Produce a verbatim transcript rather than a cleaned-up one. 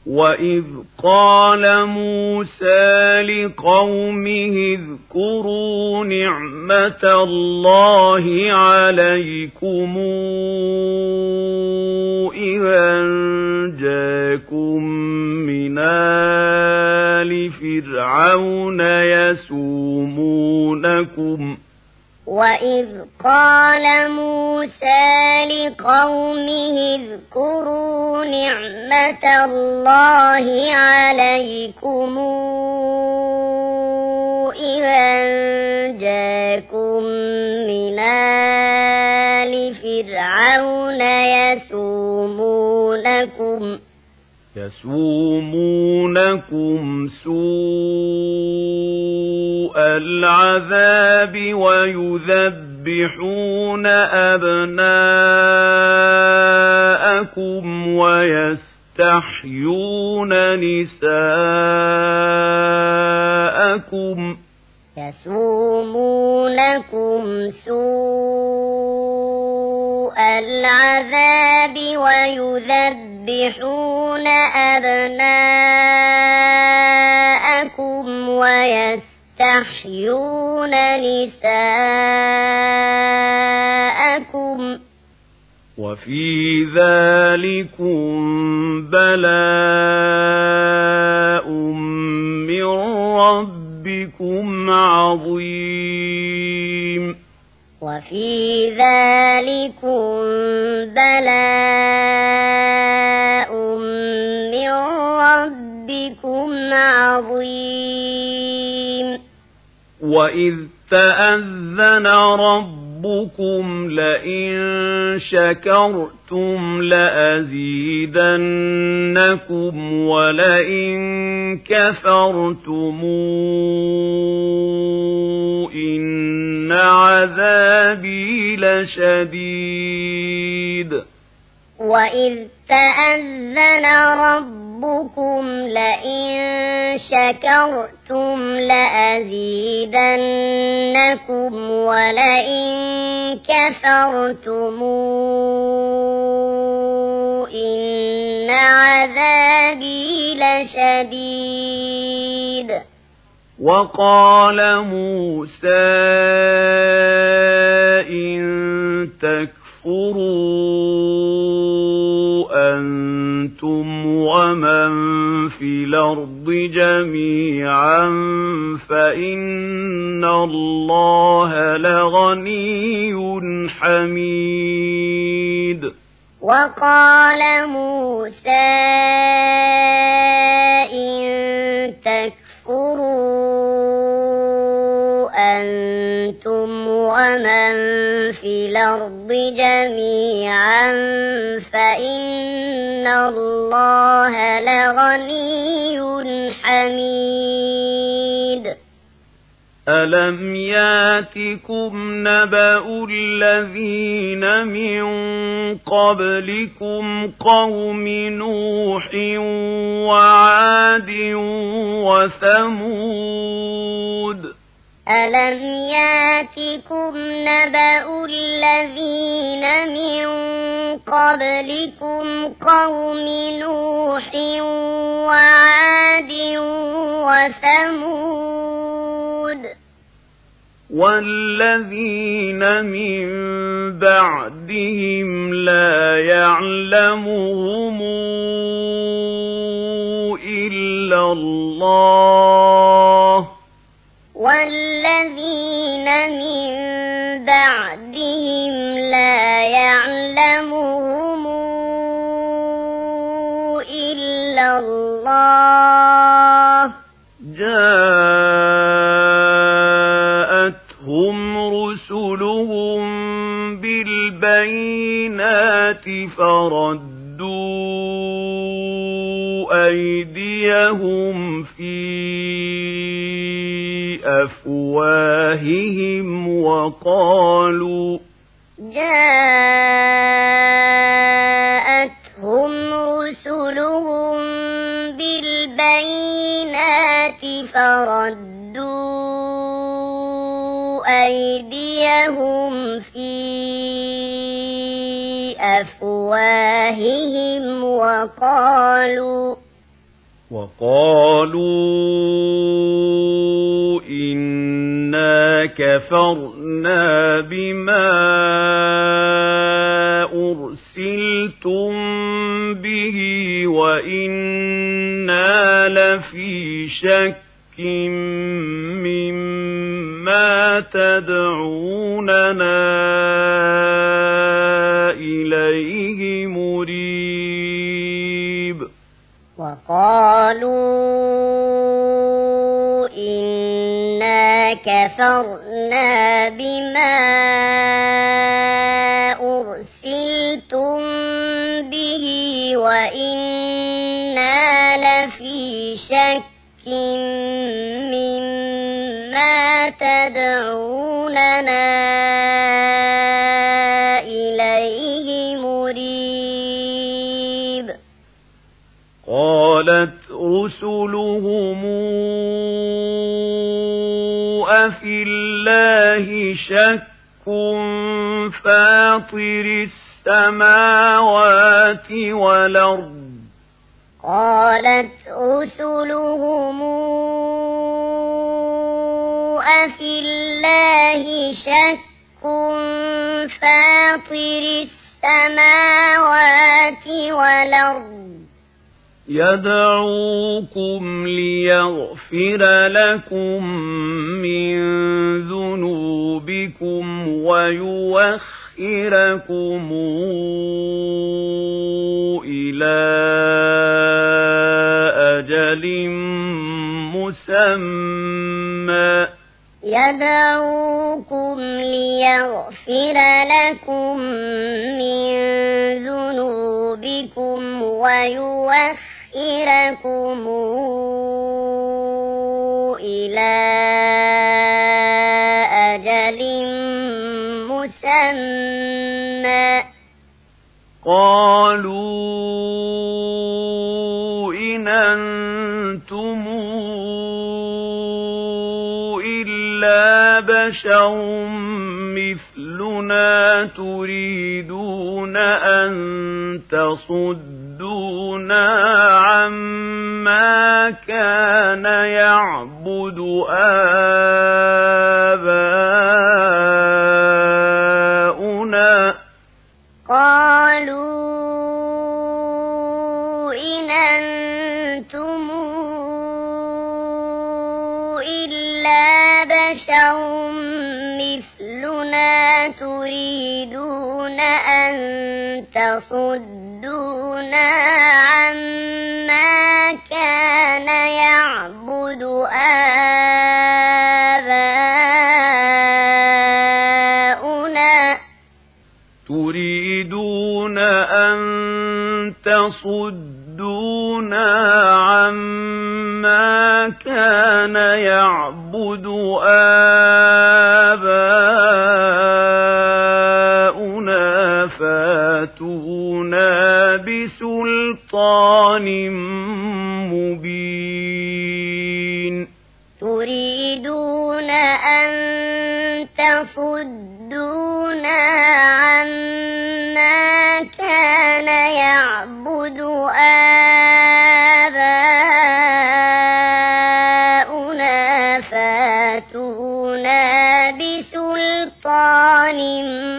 وَإِذْ قَالَ مُوسَى لِقَوْمِهِ اذْكُرُوا نِعْمَةَ اللَّهِ عَلَيْكُمْ إِذْ أَنْجَاكُمْ مِنْ آلِ فِرْعَوْنَ يَسُومُونَكُمْ وَإِذْ قَالَ مُوسَى لِقَوْمِهِ اذْكُرُوا نِعْمَةَ اللَّهِ عَلَيْكُمْ إِذْ أَنْجَاكُمْ مِنْ آلِ فِرْعَوْنَ يَسُومُونَكُمْ يَسُومُونَكُمْ سُوءَ الْعَذَابِ وَيُذَبِّحُونَ أَبْنَاءَكُمْ وَيَسْتَحْيُونَ نِسَاءَكُمْ يَسُومُونَكُمْ سُوءَ الْعَذَابِ وَيُذَبِّحُونَ أَبْنَاءَكُمْ وَيَسْتَحْيُونَ نِسَاءَكُمْ وَفِي ذَلِكُمْ بَلَاءٌ مِّن رَّبِّكُمْ عَظِيمٌ وَفِي ذَلِكُمْ بَلَاءٌ مِّن رَّبِّكُمْ عَظِيمٌ وَإِذْ تَأَذَّنَ رَبُّكُمْ لَئِن شَكَرْتُمْ لَأَزِيدَنَّكُمْ وَلَئِن كَفَرْتُمْ إِنَّ عَذَابِي لَشَدِيدٌ وَإِذْ تَأَذَّنَ رَبُّكُمْ لَئِن شَكَرْتُمْ لَأَزِيدَنَّكُمْ وَلَئِن كَفَرْتُمْ إِنَّ عَذَابِي لَشَدِيدٌ وَقَالَ مُوسَى إِن تَكْفُرُوا أَنْتُمْ وَمَنْ فِي الْأَرْضِ جَمِيعًا فَإِنَّ اللَّهَ لَغَنِيٌّ حَمِيدٌ وَقَالَ مُوسَى إِن تَكْفُرُوا أَنْتُمْ وَمَنْ فِي الْأَرْضِ جَمِيعًا فَإِنَّ اللَّهَ لَغَنِيٌّ حَمِيدٌ أَلَمْ يَأْتِكُمْ نَبَأُ الَّذِينَ مِنْ قَبْلِكُمْ قَوْمِ نُوحٍ وَعَادٍ وَثَمُودَ أَلَمْ يَأْتِكُمْ نَبَأُ الَّذِينَ مِنْ قَبْلِكُمْ قَوْمِ نُوحٍ وَعَادٍ وَثَمُودَ وَالَّذِينَ مِن بَعْدِهِمْ لَا يَعْلَمُهُمْ إِلَّا اللَّهُ وَالَّذِينَ مِن بَعْدِهِمْ لَا يَعْلَمُهُمْ إِلَّا اللَّهُ جَاءَتْهُمْ رُسُلُهُم بِالْبَيِّنَاتِ فَرَدُّوا أَيْدِيَهُمْ فِي أَفْوَاهِهِمْ وَقَالُوا جَاءَتْهُمْ رُسُلُهُم بِالْبَيِّنَاتِ فَرَدُّوا أَيْدِيَهُمْ فِي أَفْوَاهِهِمْ وَقَالُوا وقالوا إنا كفرنا بما أرسلتم به وإنا لفي شك مما تدعوننا إليه مريب. وقالوا إنا كفرنا بما أرسلتم به وإنا لفي شك مما تدعوننا إليه مريب. قالت رسلهم أفي الله شك فاطر السماوات والأرض. قالت رسلهم أفي الله شك فاطر السماوات والأرض يدعوكم ليغفر لكم من ذنوبكم ويوخركم إلى أجل مسمى يدعوكم ليغفر لكم من ذنوبكم ويوخركم إلى أجل مسمى. قالوا إن أنتم إلا بشر مثلنا تريدون أن تصدونا عما كان يعبد آباؤنا. قالوا إن أنتم إلا بشر مثلنا تريدون أن تصدونا عما كان يعبد آباؤنا. تريدون أن تصدونا عما كان يعبد آباؤنا فاتونا بسلطان مبين. تريدون أن تصدونا عما كان يعبد آباؤنا فاتونا بسلطان